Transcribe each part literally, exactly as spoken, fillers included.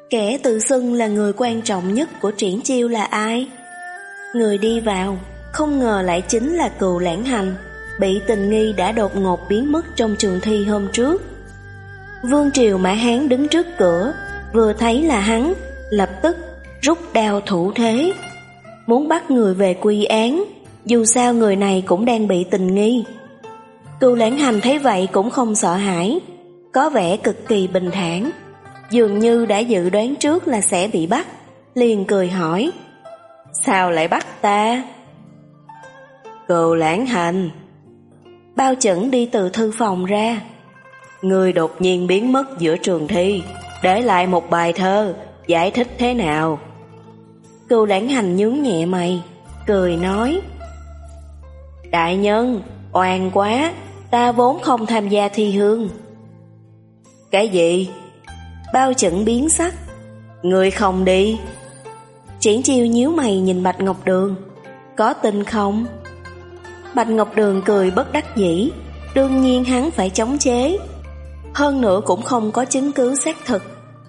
Kẻ tự xưng là người quan trọng nhất của Triển Chiêu là ai? Người đi vào, không ngờ lại chính là Cừu Lãng Hành, bị tình nghi đã đột ngột biến mất trong trường thi hôm trước. Vương Triều Mã Hán đứng trước cửa, vừa thấy là hắn, lập tức rút đao thủ thế, muốn bắt người về quy án, dù sao người này cũng đang bị tình nghi. Cừu Lãng Hành thấy vậy cũng không sợ hãi, có vẻ cực kỳ bình thản, dường như đã dự đoán trước là sẽ bị bắt, liền cười hỏi: sao lại bắt ta? Cừu Lãng Hành. Bao Chẩn đi từ thư phòng ra. Người đột nhiên biến mất giữa trường thi, để lại một bài thơ, giải thích thế nào? Cừu Lãng Hành nhướng nhẹ mày, cười nói: đại nhân, oan quá, ta vốn không tham gia thi hương. Cái gì? Bao Chẩn biến sắc. Người không đi? Triển Chiêu nhíu mày nhìn Bạch Ngọc Đường. Có tin không? Bạch Ngọc Đường cười bất đắc dĩ. Đương nhiên hắn phải chống chế, hơn nữa cũng không có chứng cứ xác thực.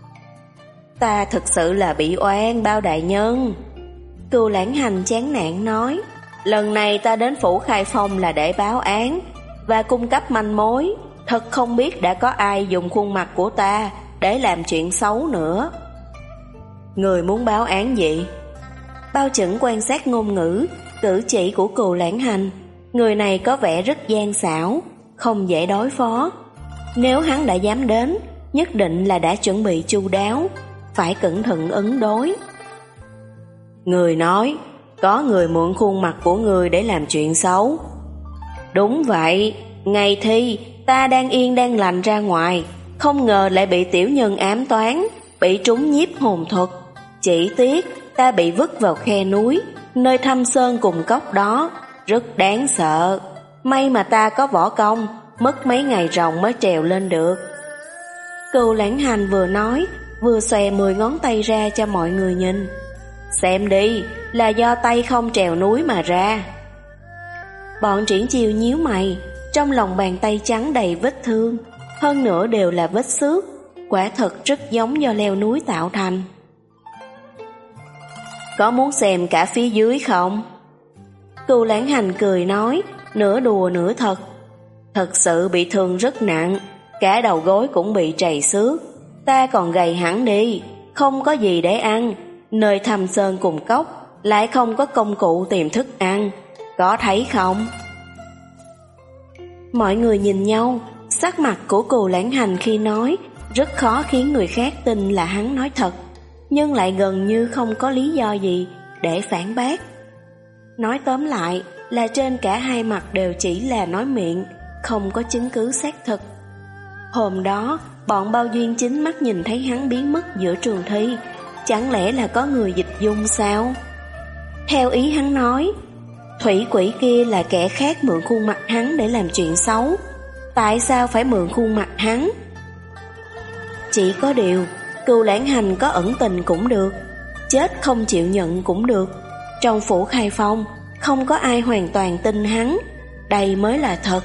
Ta thực sự là bị oan, Bao đại nhân. Cừu Lãng Hành chán nản nói: lần này ta đến phủ Khai Phong là để báo án và cung cấp manh mối, thật không biết đã có ai dùng khuôn mặt của ta để làm chuyện xấu nữa. Người muốn báo án gì? Bao Chẩn quan sát ngôn ngữ, cử chỉ của Cừu Lãng Hành. Người này có vẻ rất gian xảo, không dễ đối phó. Nếu hắn đã dám đến, nhất định là đã chuẩn bị chu đáo, phải cẩn thận ứng đối. Người nói, có người mượn khuôn mặt của người để làm chuyện xấu. Đúng vậy, ngày thi, ta đang yên đang lành ra ngoài, không ngờ lại bị tiểu nhân ám toán, bị trúng nhiếp hồn thuật. Chỉ tiếc, ta bị vứt vào khe núi, nơi thâm sơn cùng cốc đó, rất đáng sợ. May mà ta có võ công, mất mấy ngày ròng mới trèo lên được. Cừu Lãng Hành vừa nói, vừa xòe mười ngón tay ra cho mọi người nhìn. Xem đi, là do tay không trèo núi mà ra. Bọn Triển Chiêu nhíu mày, trong lòng bàn tay trắng đầy vết thương, hơn nữa đều là vết xước, quả thật rất giống do leo núi tạo thành. Có muốn xem cả phía dưới không? Cừu Lãng Hành cười nói, nửa đùa nửa thật. Thật sự bị thương rất nặng, cả đầu gối cũng bị trầy xước. Ta còn gầy hẳn đi, không có gì để ăn, nơi thâm sơn cùng cốc lại không có công cụ tìm thức ăn, có thấy không? Mọi người nhìn nhau, sắc mặt của Cừu Lãng Hành khi nói rất khó khiến người khác tin là hắn nói thật, nhưng lại gần như không có lý do gì để phản bác. Nói tóm lại là trên cả hai mặt đều chỉ là nói miệng, không có chứng cứ xác thực. Hôm đó, bọn Bao Duyên chính mắt nhìn thấy hắn biến mất giữa trường thi, chẳng lẽ là có người dịch dung sao? Theo ý hắn nói, thủy quỷ kia là kẻ khác mượn khuôn mặt hắn để làm chuyện xấu. Tại sao phải mượn khuôn mặt hắn? Chỉ có điều, Cừu Lãng Hành có ẩn tình cũng được, chết không chịu nhận cũng được. Trong phủ Khai Phong, không có ai hoàn toàn tin hắn, đây mới là thật.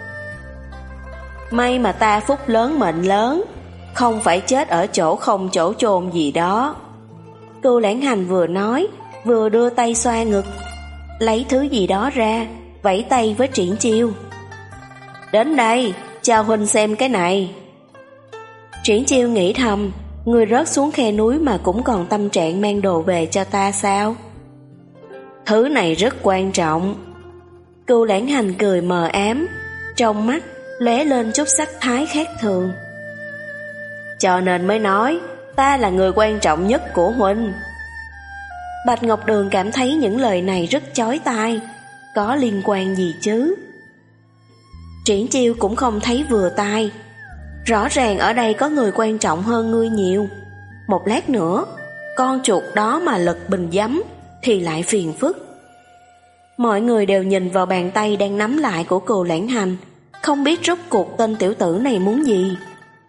May mà ta phúc lớn mệnh lớn, không phải chết ở chỗ không chỗ chôn gì đó. Cừu Lãng Hành vừa nói, vừa đưa tay xoa ngực, lấy thứ gì đó ra, vẫy tay với Triển Chiêu. Đến đây, cho huynh xem cái này. Triển Chiêu nghĩ thầm, người rớt xuống khe núi mà cũng còn tâm trạng mang đồ về cho ta sao? Thứ này rất quan trọng. Cừu Lãng Hành cười mờ ám, trong mắt lóe lên chút sắc thái khác thường. Cho nên mới nói, ta là người quan trọng nhất của huynh. Bạch Ngọc Đường cảm thấy những lời này rất chói tai, có liên quan gì chứ? Triển Chiêu cũng không thấy vừa tai. Rõ ràng ở đây có người quan trọng hơn ngươi nhiều. Một lát nữa, con chuột đó mà lật bình giấm thì lại phiền phức. Mọi người đều nhìn vào bàn tay đang nắm lại của Cừu Lãng Hành, không biết rốt cuộc tên tiểu tử này muốn gì.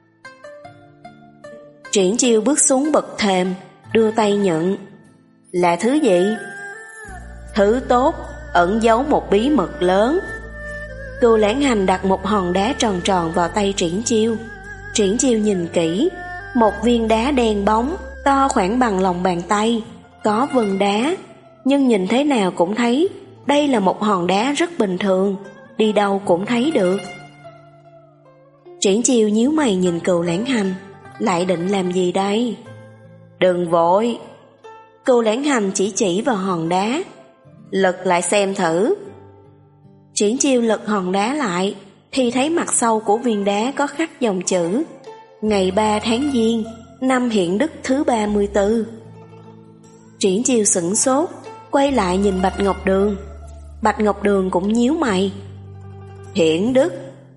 Triển Chiêu bước xuống bậc thềm, đưa tay nhận. Là thứ gì? Thứ tốt, ẩn giấu một bí mật lớn. Cừu Lãng Hành đặt một hòn đá tròn tròn vào tay Triển Chiêu. Triển Chiêu nhìn kỹ, một viên đá đen bóng, to khoảng bằng lòng bàn tay, có vân đá, nhưng nhìn thế nào cũng thấy đây là một hòn đá rất bình thường, đi đâu cũng thấy được. Triển Chiêu nhíu mày nhìn Cừu Lãng Hành, lại định làm gì đây? Đừng vội. Cừu Lãng Hành chỉ chỉ vào hòn đá. Lật lại xem thử. Triển Chiêu lật hòn đá lại, thì thấy mặt sau của viên đá có khắc dòng chữ: ngày ba tháng Giêng, năm Hiển Đức thứ ba mươi tư. Triển Chiêu sửng sốt, quay lại nhìn Bạch Ngọc Đường. Bạch Ngọc Đường cũng nhíu mày. Hiển Đức?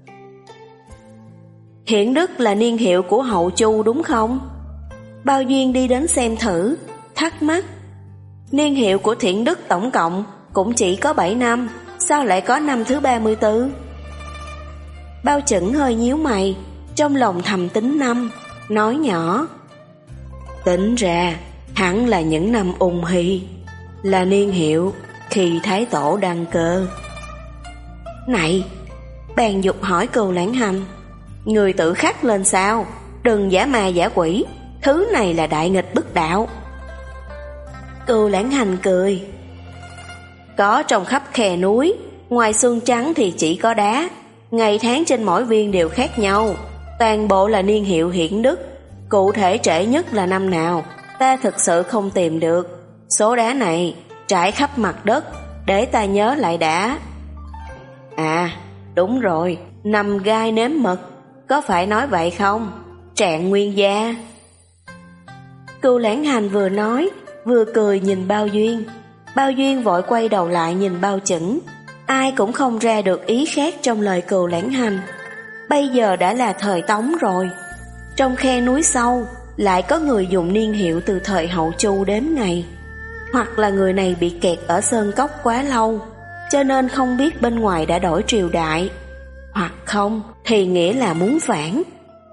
Hiển Đức là niên hiệu của Hậu Chu đúng không? Bao Duyên đi đến xem thử, thắc mắc. Niên hiệu của Thiển Đức tổng cộng cũng chỉ có bảy năm, sao lại có năm thứ ba mươi tư? Bao Chẩn hơi nhíu mày, trong lòng thầm tính năm, nói nhỏ. Tính ra hẳn là những năm ung hy, là niên hiệu khi Thái Tổ đăng cơ. Này, bèn dục hỏi Cừu Lãng Hành, người tự khắc lên sao? Đừng giả ma giả quỷ, thứ này là đại nghịch bất đạo. Cừu Lãng Hành cười. Có trong khắp khe núi, ngoài xương trắng thì chỉ có đá, ngày tháng trên mỗi viên đều khác nhau, toàn bộ là niên hiệu Hiển Đức. Cụ thể trễ nhất là năm nào, ta thực sự không tìm được. Số đá này trải khắp mặt đất, để ta nhớ lại đã. À, đúng rồi, năm gai nếm mật, có phải nói vậy không? Trạng nguyên gia. Cừu Lãng Hành vừa nói, vừa cười nhìn Bao Duyên. Bao Duyên vội quay đầu lại nhìn Bao Chẩn. Ai cũng không ra được ý khác trong lời Cừu Lãng Hành. Bây giờ đã là thời Tống rồi. Trong khe núi sâu, lại có người dùng niên hiệu từ thời Hậu Chu đếm ngày. Hoặc là người này bị kẹt ở sơn cốc quá lâu, cho nên không biết bên ngoài đã đổi triều đại. Hoặc không, thì nghĩa là muốn phản.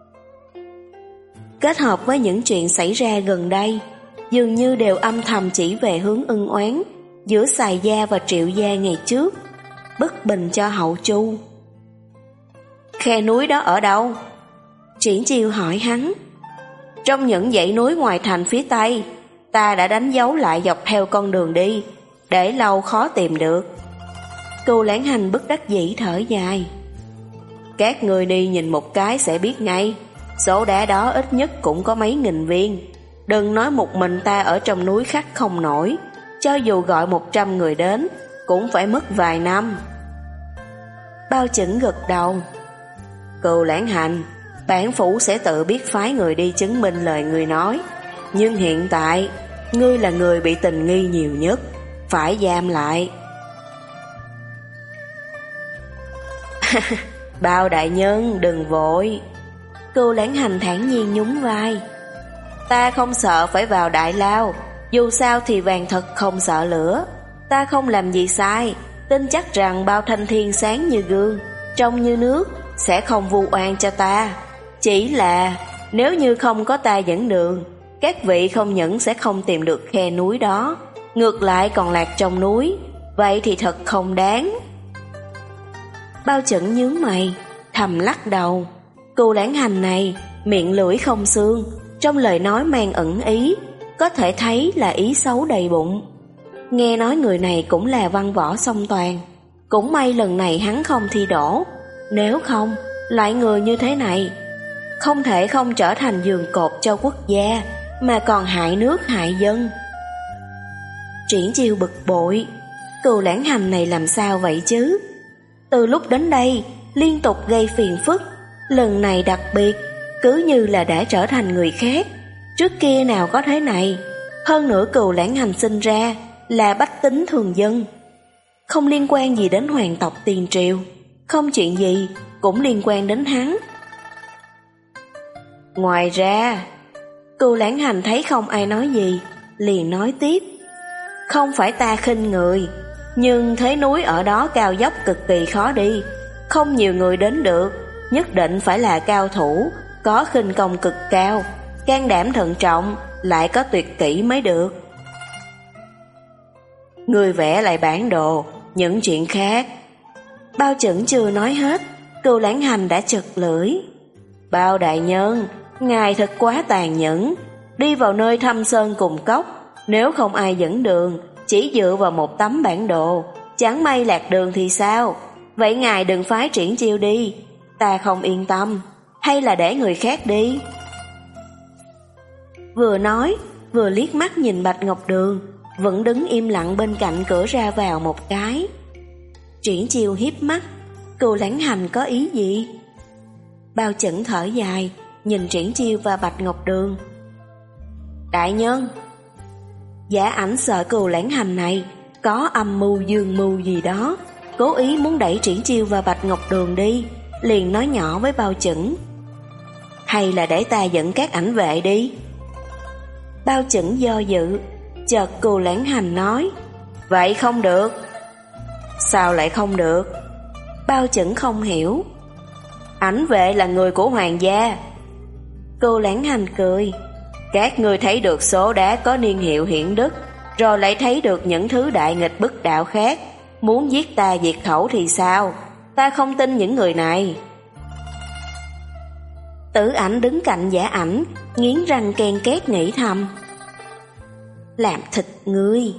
Kết hợp với những chuyện xảy ra gần đây, dường như đều âm thầm chỉ về hướng ân oán giữa Xài Gia và Triệu Gia ngày trước, bất bình cho Hậu Chu. Khe núi đó ở đâu? Triển Chiêu hỏi hắn. Trong những dãy núi ngoài thành phía tây, ta đã đánh dấu lại dọc theo con đường đi, để lâu khó tìm được. Cừu Lãng Hành bất đắc dĩ thở dài. Các người đi nhìn một cái sẽ biết ngay, số đá đó ít nhất cũng có mấy nghìn viên. Đừng nói một mình ta ở trong núi khắc không nổi, cho dù gọi một trăm người đến, cũng phải mất vài năm. Bao Chẩn gật đầu. Cừu Lãng Hành, bản phủ sẽ tự biết phái người đi chứng minh lời người nói. Nhưng hiện tại, ngươi là người bị tình nghi nhiều nhất, phải giam lại. Bao đại nhân đừng vội. Cừu Lãng Hành thản nhiên nhún vai. Ta không sợ phải vào đại lao, dù sao thì vàng thật không sợ lửa. Ta không làm gì sai, tin chắc rằng Bao Thanh Thiên sáng như gương, trong như nước, sẽ không vu oan cho ta. Chỉ là nếu như không có ta dẫn đường, các vị không những sẽ không tìm được khe núi đó, ngược lại còn lạc trong núi. Vậy thì thật không đáng. Bao Chẩn nhướng mày, thầm lắc đầu. Cừu Lãng Hành này miệng lưỡi không xương, trong lời nói mang ẩn ý, có thể thấy là ý xấu đầy bụng. Nghe nói người này cũng là văn võ song toàn, cũng may lần này hắn không thi đỗ. Nếu không, loại người như thế này không thể không trở thành giường cột cho quốc gia, mà còn hại nước hại dân. Triển Chiêu bực bội. Cừu Lãng Hành này làm sao vậy chứ? Từ lúc đến đây liên tục gây phiền phức, lần này đặc biệt, cứ như là đã trở thành người khác. Trước kia nào có thế này. Hơn nữa Cừu Lãng Hành sinh ra là bách tính thường dân, không liên quan gì đến hoàng tộc tiền triều, không chuyện gì cũng liên quan đến hắn. Ngoài ra, Cừu Lãng Hành thấy không ai nói gì, liền nói tiếp. Không phải ta khinh người, nhưng thế núi ở đó cao dốc cực kỳ khó đi, không nhiều người đến được, nhất định phải là cao thủ, có khinh công cực cao, can đảm thận trọng, lại có tuyệt kỹ mới được. Người vẽ lại bản đồ, những chuyện khác. Bao Chẩn chưa nói hết, Cừu Lãng Hành đã chật lưỡi. Bao đại nhân, ngài thật quá tàn nhẫn, đi vào nơi thâm sơn cùng cốc, nếu không ai dẫn đường, chỉ dựa vào một tấm bản đồ, chẳng may lạc đường thì sao? Vậy ngài đừng phái Triển Chiêu đi, ta không yên tâm, hay là để người khác đi? Vừa nói, vừa liếc mắt nhìn Bạch Ngọc Đường, vẫn đứng im lặng bên cạnh cửa ra vào một cái. Triển Chiêu hiếp mắt, Cừu Lãng Hành có ý gì? Bao Chẩn thở dài, nhìn Triển Chiêu và Bạch Ngọc Đường. Đại nhân, Giả Ảnh sợ Cừu Lãng Hành này có âm mưu dương mưu gì đó, cố ý muốn đẩy Triển Chiêu và Bạch Ngọc Đường đi, liền nói nhỏ với Bao Chẩn. Hay là để ta dẫn các ảnh vệ đi? Bao Chẩn do dự, chợt Cừu Lãng Hành nói, vậy không được. Sao lại không được? Bao Chẩn không hiểu. Ảnh vệ là người của hoàng gia. Cừu Lãng Hành cười, các ngươi thấy được số đá có niên hiệu hiển đức, rồi lại thấy được những thứ đại nghịch bất đạo khác, muốn giết ta diệt khẩu thì sao? Ta không tin những người này. Tử Ảnh đứng cạnh Giả Ảnh, nghiến răng ken két nghĩ thầm, làm thịt ngươi.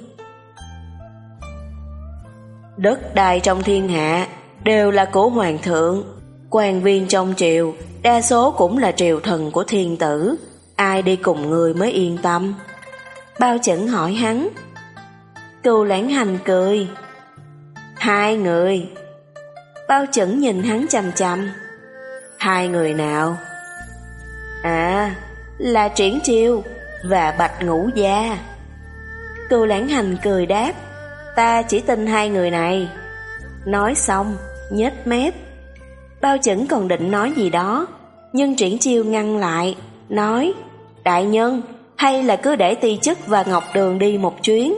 Đất đai trong thiên hạ đều là của hoàng thượng, quan viên trong triều đa số cũng là triều thần của thiên tử, ai đi cùng người mới yên tâm? Bao Chẩn hỏi hắn. Cừu Lãng Hành cười, hai người. Bao Chẩn nhìn hắn chằm chằm. Hai người nào? À, là Triển Chiêu và Bạch Ngũ Gia. Cừu Lãng Hành cười đáp, ta chỉ tin hai người này. Nói xong, nhếch mép. Bao Chẩn còn định nói gì đó, nhưng Triển Chiêu ngăn lại, nói, đại nhân, hay là cứ để Ti Chức và Ngọc Đường đi một chuyến.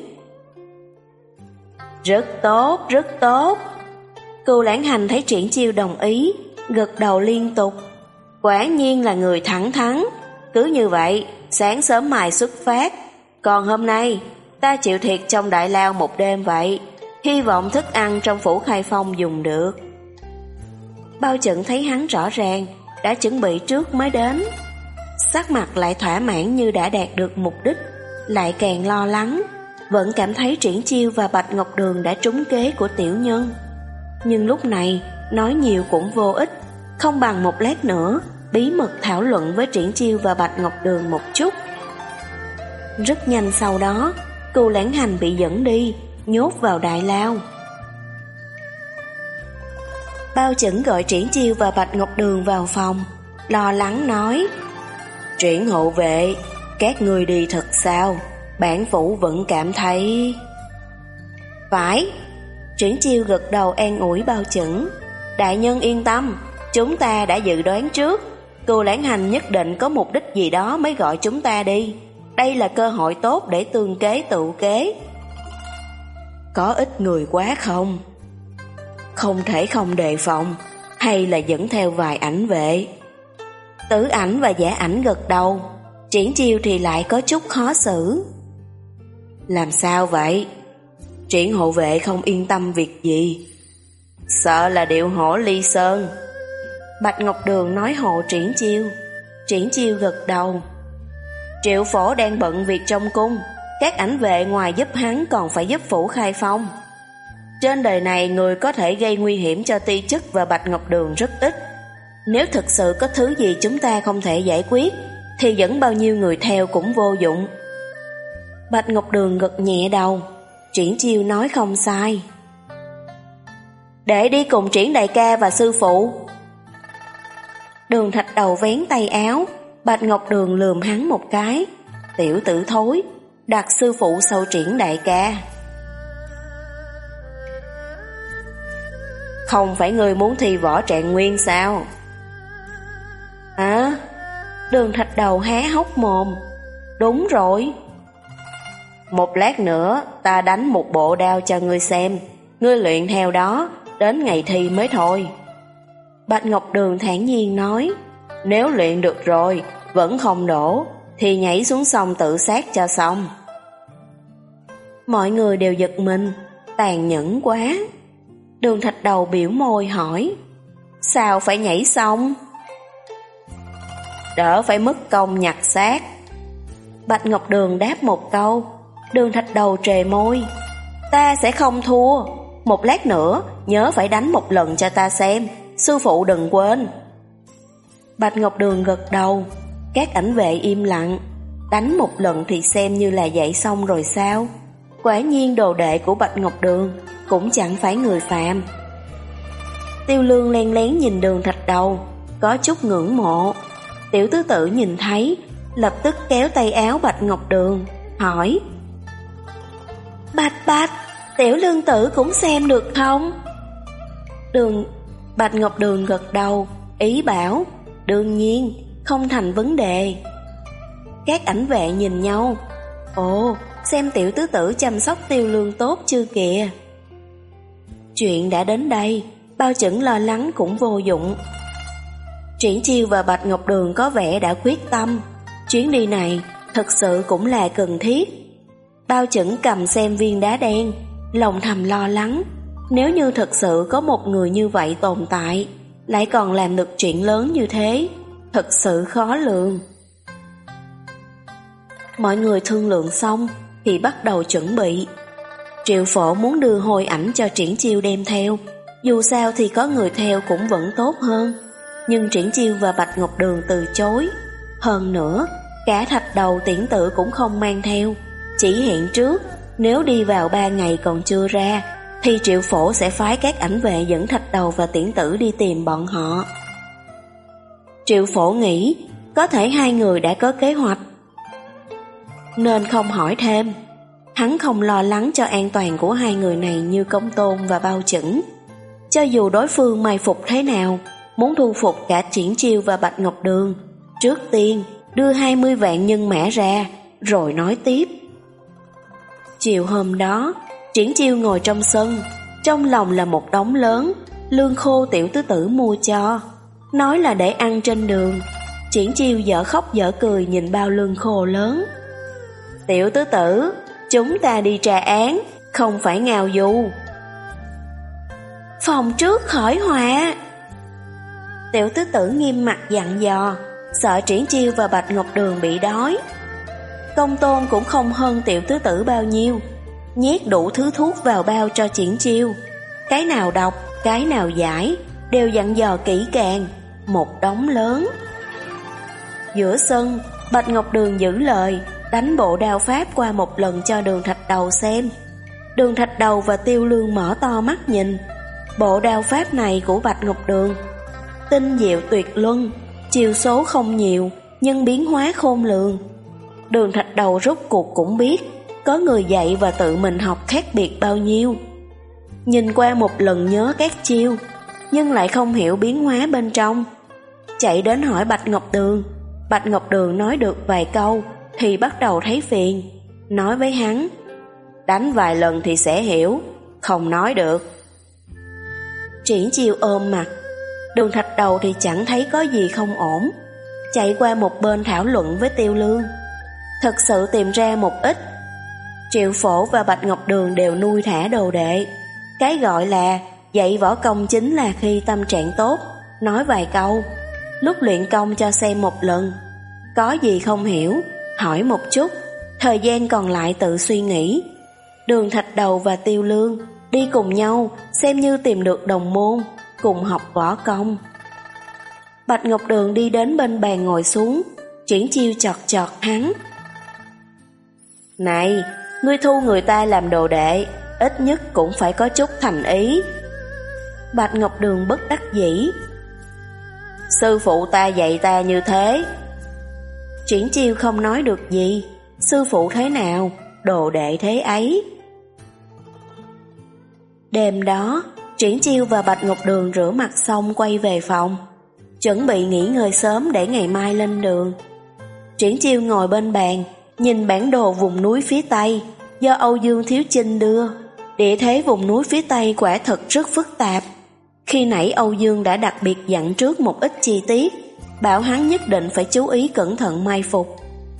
Rất tốt, rất tốt. Cừu Lãng Hành thấy Triển Chiêu đồng ý, gật đầu liên tục. Quả nhiên là người thẳng thắn. Cứ như vậy, sáng sớm mai xuất phát. Còn hôm nay, ta chịu thiệt trong đại lao một đêm vậy. Hy vọng thức ăn trong phủ Khai Phong dùng được. Bao Chẩn thấy hắn rõ ràng đã chuẩn bị trước mới đến, sắc mặt lại thỏa mãn như đã đạt được mục đích, lại càng lo lắng, vẫn cảm thấy Triển Chiêu và Bạch Ngọc Đường đã trúng kế của tiểu nhân. Nhưng lúc này nói nhiều cũng vô ích, không bằng một lát nữa bí mật thảo luận với Triển Chiêu và Bạch Ngọc Đường một chút. Rất nhanh sau đó, Cừu Lãng Hành bị dẫn đi, nhốt vào đại lao. Bao Chẩn gọi Triển Chiêu và Bạch Ngọc Đường vào phòng, lo lắng nói, Triển hộ vệ, các ngươi đi thật sao? Bản phủ vẫn cảm thấy... Phải. Triển Chiêu gật đầu an ủi Bao Chẩn, đại nhân yên tâm, chúng ta đã dự đoán trước, Cừu Lãng Hành nhất định có mục đích gì đó mới gọi chúng ta đi. Đây là cơ hội tốt để tương kế tự kế. Có ít người quá không? Không thể không đề phòng, hay là dẫn theo vài ảnh vệ? Tử Ảnh và Giả Ảnh gật đầu, Triển Chiêu thì lại có chút khó xử. Làm sao vậy? Triển hộ vệ không yên tâm việc gì? Sợ là điệu hổ ly sơn. Bạch Ngọc Đường nói hộ Triển Chiêu. Triển Chiêu gật đầu. Triệu phổ đang bận việc trong cung, các ảnh vệ ngoài giúp hắn còn phải giúp phủ Khai Phong. Trên đời này người có thể gây nguy hiểm cho Ti Chức và Bạch Ngọc Đường rất ít. Nếu thực sự có thứ gì chúng ta không thể giải quyết, thì dẫn bao nhiêu người theo cũng vô dụng. Bạch Ngọc Đường gật nhẹ đầu. Triển Chiêu nói không sai. Để đi cùng Triển đại ca và sư phụ. Đường Thạch Đầu vén tay áo. Bạch Ngọc Đường lườm hắn một cái. Tiểu tử thối, đặt sư phụ sau Triển đại ca. Không phải người muốn thi võ Trạng Nguyên sao? À, Đường Thạch Đầu há hốc mồm. Đúng rồi. Một lát nữa ta đánh một bộ đao cho ngươi xem, ngươi luyện theo đó, đến ngày thi mới thôi. Bạch Ngọc Đường thản nhiên nói, nếu luyện được rồi vẫn không đổ thì nhảy xuống sông tự sát cho xong. Mọi người đều giật mình, tàn nhẫn quá. Đường Thạch Đầu biểu môi hỏi, sao phải nhảy sông? Đỡ phải mất công nhặt xác. Bạch Ngọc Đường đáp một câu. Đường Thạch Đầu trề môi. Ta sẽ không thua. Một lát nữa nhớ phải đánh một lần cho ta xem. Sư phụ đừng quên. Bạch Ngọc Đường gật đầu. Các ảnh vệ im lặng. Đánh một lần thì xem như là dạy xong rồi sao? Quả nhiên đồ đệ của Bạch Ngọc Đường cũng chẳng phải người phàm. Tiêu Lương len lén nhìn Đường Thạch Đầu, có chút ngưỡng mộ. Tiểu tứ tử nhìn thấy, lập tức kéo tay áo Bạch Ngọc Đường, hỏi: Bạch Bạch, Tiểu Lương tử cũng xem được không? Đường Bạch Ngọc Đường gật đầu, ý bảo: đương nhiên, không thành vấn đề. Các ảnh vệ nhìn nhau. Ồ, xem tiểu tứ tử chăm sóc Tiêu Lương tốt chưa kìa. Chuyện đã đến đây, bao chẩn lo lắng cũng vô dụng. Triển Chiêu và Bạch Ngọc Đường có vẻ đã quyết tâm. Chuyến đi này thật sự cũng là cần thiết. Bao chẩn cầm xem viên đá đen, lòng thầm lo lắng. Nếu như thật sự có một người như vậy tồn tại, lại còn làm được chuyện lớn như thế, thật sự khó lường. Mọi người thương lượng xong thì bắt đầu chuẩn bị. Triệu Phổ muốn đưa hồi ảnh cho Triển Chiêu đem theo, dù sao thì có người theo cũng vẫn tốt hơn. Nhưng Triển Chiêu và Bạch Ngọc Đường từ chối. Hơn nữa, cả Thạch Đầu Tiễn Tử cũng không mang theo, chỉ hẹn trước nếu đi vào ba ngày còn chưa ra thì Triệu Phổ sẽ phái các ảnh vệ dẫn Thạch Đầu và Tiễn Tử đi tìm bọn họ. Triệu Phổ nghĩ có thể hai người đã có kế hoạch, nên không hỏi thêm. Hắn không lo lắng cho an toàn của hai người này như Công Tôn và Bao Chẩn. Cho dù đối phương mai phục thế nào, muốn thu phục cả Triển Chiêu và Bạch Ngọc Đường, trước tiên đưa hai mươi vạn nhân mã ra, rồi nói tiếp. Chiều hôm đó, Triển Chiêu ngồi trong sân, trong lòng là một đống lớn, lương khô tiểu tứ tử mua cho, nói là để ăn trên đường. Triển Chiêu dở khóc dở cười nhìn bao lương khô lớn. Tiểu tứ tử, chúng ta đi tra án, không phải ngào du. Phòng trước khỏi họa. Tiểu tứ tử nghiêm mặt dặn dò, sợ Triển Chiêu và Bạch Ngọc Đường bị đói. Công Tôn cũng không hơn tiểu tứ tử bao nhiêu, nhét đủ thứ thuốc vào bao cho Triển Chiêu. Cái nào độc, cái nào giải, đều dặn dò kỹ càng, một đống lớn. Giữa sân, Bạch Ngọc Đường giữ lời, đánh bộ đao pháp qua một lần cho Đường Thạch Đầu xem. Đường Thạch Đầu và Tiêu Lương mở to mắt nhìn. Bộ đao pháp này của Bạch Ngọc Đường tinh diệu tuyệt luân, chiều số không nhiều nhưng biến hóa khôn lường. Đường Thạch Đầu rốt cuộc cũng biết có người dạy và tự mình học khác biệt bao nhiêu. Nhìn qua một lần nhớ các chiêu, nhưng lại không hiểu biến hóa bên trong. Chạy đến hỏi Bạch Ngọc Đường. Bạch Ngọc Đường nói được vài câu thì bắt đầu thấy phiền, nói với hắn: đánh vài lần thì sẽ hiểu, không nói được. Triển Chiêu ôm mặt. Đường Thạch Đầu thì chẳng thấy có gì không ổn, chạy qua một bên thảo luận với Tiêu Lương. Thật sự tìm ra một ít. Triệu Phổ và Bạch Ngọc Đường đều nuôi thả đồ đệ. Cái gọi là dạy võ công chính là khi tâm trạng tốt, nói vài câu, lúc luyện công cho xem một lần. Có gì không hiểu, hỏi một chút, thời gian còn lại tự suy nghĩ. Đường Thạch Đầu và Tiêu Lương đi cùng nhau, xem như tìm được đồng môn, cùng học võ công. Bạch Ngọc Đường đi đến bên bàn ngồi xuống. Triển Chiêu chọt chọt hắn. Này, ngươi thu người ta làm đồ đệ, ít nhất cũng phải có chút thành ý. Bạch Ngọc Đường bất đắc dĩ. Sư phụ ta dạy ta như thế. Triển Chiêu không nói được gì. Sư phụ thế nào, đồ đệ thế ấy. Đêm đó, Triển Chiêu và Bạch Ngọc Đường rửa mặt xong quay về phòng, chuẩn bị nghỉ ngơi sớm để ngày mai lên đường. Triển Chiêu ngồi bên bàn, nhìn bản đồ vùng núi phía Tây do Âu Dương Thiếu Chinh đưa. Địa thế vùng núi phía Tây quả thật rất phức tạp. Khi nãy Âu Dương đã đặc biệt dặn trước một ít chi tiết, bảo hắn nhất định phải chú ý cẩn thận mai phục.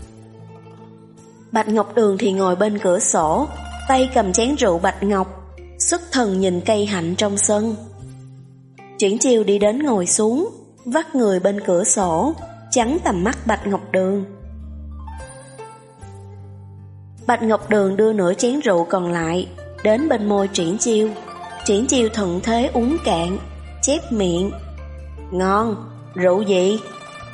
Bạch Ngọc Đường thì ngồi bên cửa sổ, tay cầm chén rượu bạch ngọc, xuất thần nhìn cây hạnh trong sân. Triển Chiêu đi đến ngồi xuống, vắt người bên cửa sổ, chắn tầm mắt Bạch Ngọc Đường. Bạch Ngọc Đường đưa nửa chén rượu còn lại đến bên môi Triển Chiêu. Triển Chiêu thuận thế uống cạn, chép miệng. Ngon, rượu gì?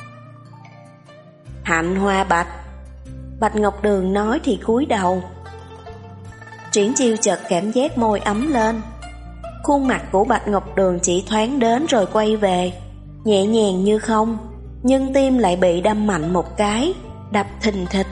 Hạnh hoa bạch. Bạch Ngọc Đường nói thì cúi đầu. Triển Chiêu chợt cảm giác môi ấm lên. Khuôn mặt của Bạch Ngọc Đường chỉ thoáng đến rồi quay về, nhẹ nhàng như không, nhưng tim lại bị đâm mạnh một cái, đập thình thịch.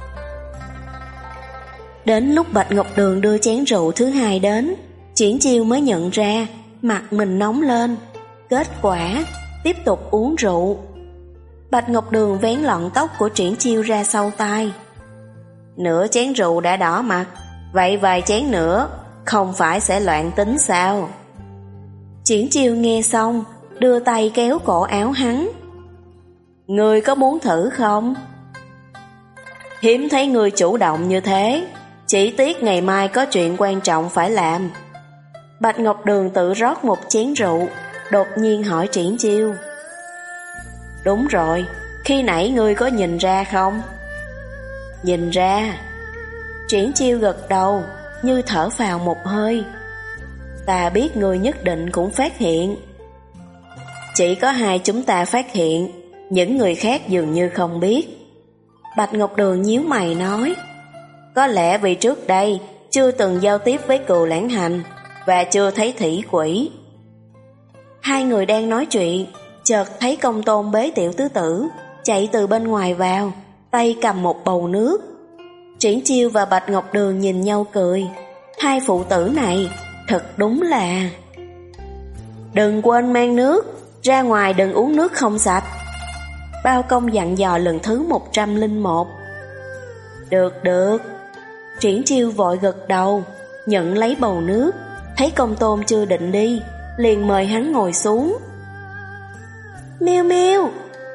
Đến lúc Bạch Ngọc Đường đưa chén rượu thứ hai đến, Triển Chiêu mới nhận ra mặt mình nóng lên. Kết quả tiếp tục uống rượu. Bạch Ngọc Đường vén lọn tóc của Triển Chiêu ra sau tai. Nửa chén rượu đã đỏ mặt, vậy vài chén nữa không phải sẽ loạn tính sao? Triển Chiêu nghe xong, đưa tay kéo cổ áo hắn. Ngươi có muốn thử không? Hiếm thấy ngươi chủ động như thế, chỉ tiếc ngày mai có chuyện quan trọng phải làm. Bạch Ngọc Đường tự rót một chén rượu, đột nhiên hỏi Triển Chiêu. Đúng rồi, khi nãy ngươi có nhìn ra không? Nhìn ra. Triển Chiêu gật đầu, như thở phào một hơi. Ta biết ngươi nhất định cũng phát hiện. Chỉ có hai chúng ta phát hiện, những người khác dường như không biết. Bạch Ngọc Đường nhíu mày nói. Có lẽ vì trước đây chưa từng giao tiếp với Cừu Lãng Hành và chưa thấy thủy quỷ. Hai người đang nói chuyện, chợt thấy Công Tôn bế Tiểu Tứ Tử chạy từ bên ngoài vào, tay cầm một bầu nước. Triển Chiêu và Bạch Ngọc Đường nhìn nhau cười. Hai phụ tử này thật đúng là... Đừng quên mang nước, ra ngoài đừng uống nước không sạch. Bao Công dặn dò lần thứ một trăm lẻ một. Được được. Triển Chiêu vội gật đầu, nhận lấy bầu nước. Thấy Công Tôn chưa định đi, liền mời hắn ngồi xuống. Miêu Miêu,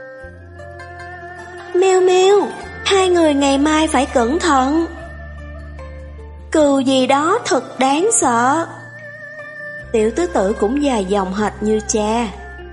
Miêu Miêu, hai người ngày mai phải cẩn thận. Cừu gì đó thật đáng sợ. Tiểu Tứ Tử cũng dài dòng hệt như cha.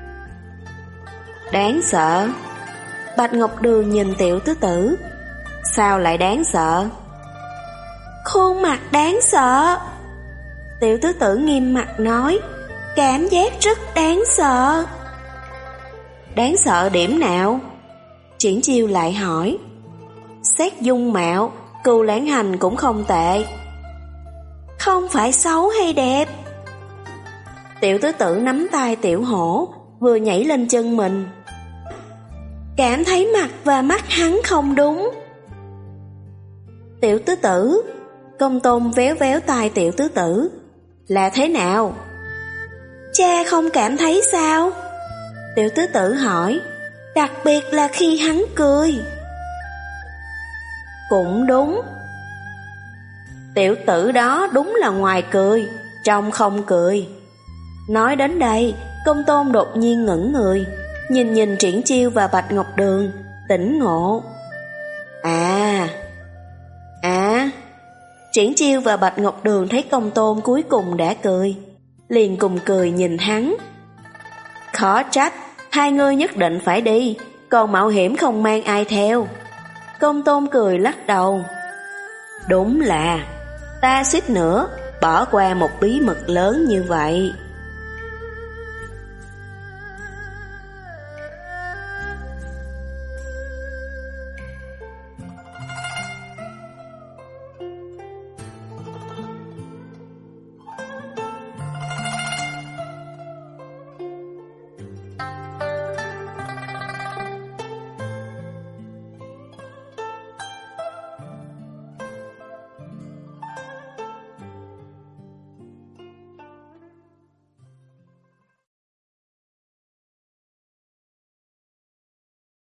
Đáng sợ? Bạch Ngọc Đường nhìn Tiểu Tứ Tử. Sao lại đáng sợ? Khuôn mặt đáng sợ. Tiểu Tứ Tử nghiêm mặt nói. Cảm giác rất đáng sợ. Đáng sợ điểm nào? Triển Chiêu lại hỏi. Xét dung mạo, Cừu Lãng Hành cũng không tệ. Không phải xấu hay đẹp. Tiểu Tứ Tử nắm tay Tiểu Hổ, vừa nhảy lên chân mình. Cảm thấy mặt và mắt hắn không đúng. Tiểu Tứ Tử. Công Tôn véo véo tay Tiểu Tứ Tử. Là thế nào? Cha không cảm thấy sao? Tiểu Tứ Tử hỏi. Đặc biệt là khi hắn cười. Cũng đúng. Tiểu tử đó đúng là ngoài cười, trong không cười. Nói đến đây, Công Tôn đột nhiên ngẩng người, nhìn nhìn Triển Chiêu và Bạch Ngọc Đường, tỉnh ngộ. À, à. Triển Chiêu và Bạch Ngọc Đường thấy Công Tôn cuối cùng đã cười, liền cùng cười nhìn hắn. Khó trách, hai người nhất định phải đi, còn mạo hiểm không mang ai theo. Công Tôn cười lắc đầu. Đúng là ta suýt nữa bỏ qua một bí mật lớn như vậy.